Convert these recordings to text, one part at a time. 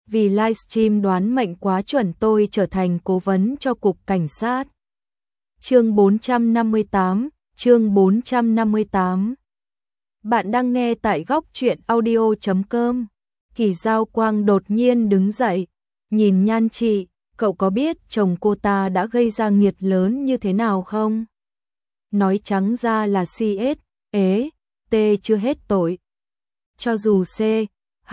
vì livestream đoán mệnh quá chuẩn tôi trở thành cố vấn cho cục cảnh sát. Chương 458. Bạn đang nghe tại góc truyện audio.com. Kỳ Giao Quang đột nhiên đứng dậy, nhìn Nhan Trị, cậu có biết chồng cô ta đã gây ra nghiệt lớn như thế nào không? Nói trắng ra là CS, T chưa hết tội. Cho dù C, H,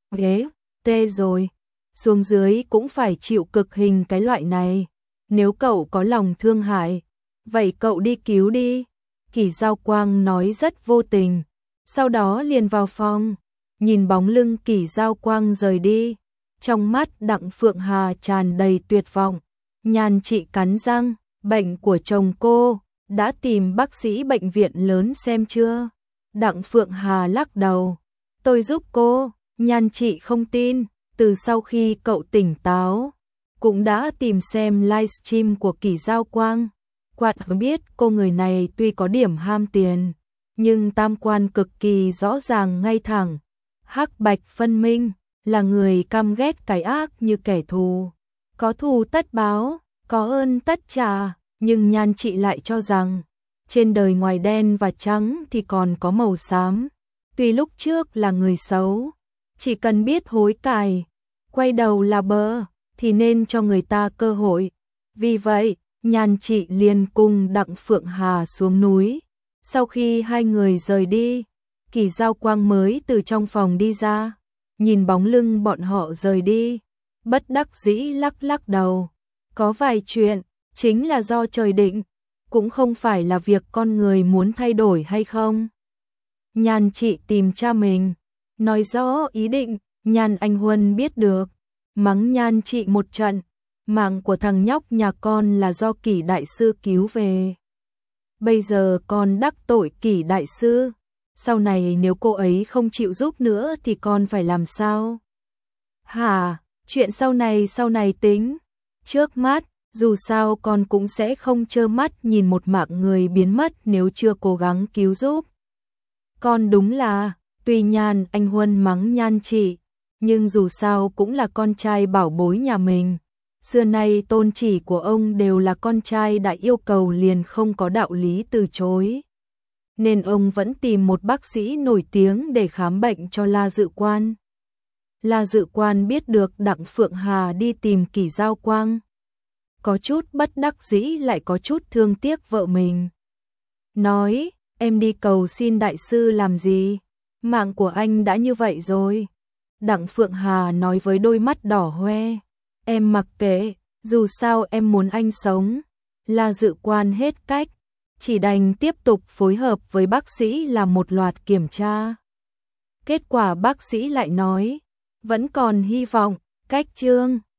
T rồi, xuống dưới cũng phải chịu cực hình cái loại này. Nếu cậu có lòng thương hại, vậy cậu đi cứu đi. Kỳ Giao Quang nói rất vô tình, sau đó liền vào phòng, nhìn bóng lưng Kỳ Giao Quang rời đi. Trong mắt Đặng Phượng Hà tràn đầy tuyệt vọng. Nhan Trị cắn răng, bệnh của chồng cô, đã tìm bác sĩ bệnh viện lớn xem chưa? Đặng Phượng Hà lắc đầu, tôi giúp cô. Nhan Trị không tin, từ sau khi cậu tỉnh táo, cũng đã tìm xem livestream của Kỳ Giao Quang. Quạt biết cô người này tuy có điểm ham tiền, nhưng tam quan cực kỳ rõ ràng ngay thẳng, hắc bạch phân minh, là người căm ghét cái ác như kẻ thù. Có thù tất báo, có ơn tất trả, nhưng Nhan Trị lại cho rằng, trên đời ngoài đen và trắng thì còn có màu xám. Tuy lúc trước là người xấu, chỉ cần biết hối cải, quay đầu là bờ, thì nên cho người ta cơ hội. Vì vậy, Nhan Trị liền cùng Đặng Phượng Hà xuống núi. Sau khi hai người rời đi, Kỳ Giao Quang mới từ trong phòng đi ra, nhìn bóng lưng bọn họ rời đi, bất đắc dĩ lắc lắc đầu. Có vài chuyện, chính là do trời định, cũng không phải là việc con người muốn thay đổi hay không. Nhan Trị tìm cha mình, nói rõ ý định. Nhan Anh Huân biết được, mắng Nhan Trị một trận. Mạng của thằng nhóc nhà con là do Kỷ đại sư cứu về. Bây giờ con đắc tội Kỷ đại sư, sau này nếu cô ấy không chịu giúp nữa thì con phải làm sao? Hả, chuyện sau này tính. Trước mắt, dù sao con cũng sẽ không trơ mắt nhìn một mạng người biến mất nếu chưa cố gắng cứu giúp. Con đúng là, tuy Nhan Anh Huân mắng Nhan Trị, nhưng dù sao cũng là con trai bảo bối nhà mình. Xưa nay tôn chỉ của ông đều là con trai đã yêu cầu liền không có đạo lý từ chối. Nên ông vẫn tìm một bác sĩ nổi tiếng để khám bệnh cho La Dự Quan. La Dự Quan biết được Đặng Phượng Hà đi tìm Kỳ Giao Quang, có chút bất đắc dĩ lại có chút thương tiếc vợ mình. Nói, em đi cầu xin đại sư làm gì? Mạng của anh đã như vậy rồi. Đặng Phượng Hà nói với đôi mắt đỏ hoe. Em mặc kệ, dù sao em muốn anh sống. La Dự Quan hết cách, chỉ đành tiếp tục phối hợp với bác sĩ làm một loạt kiểm tra. Kết quả bác sĩ lại nói, vẫn còn hy vọng, cách chương.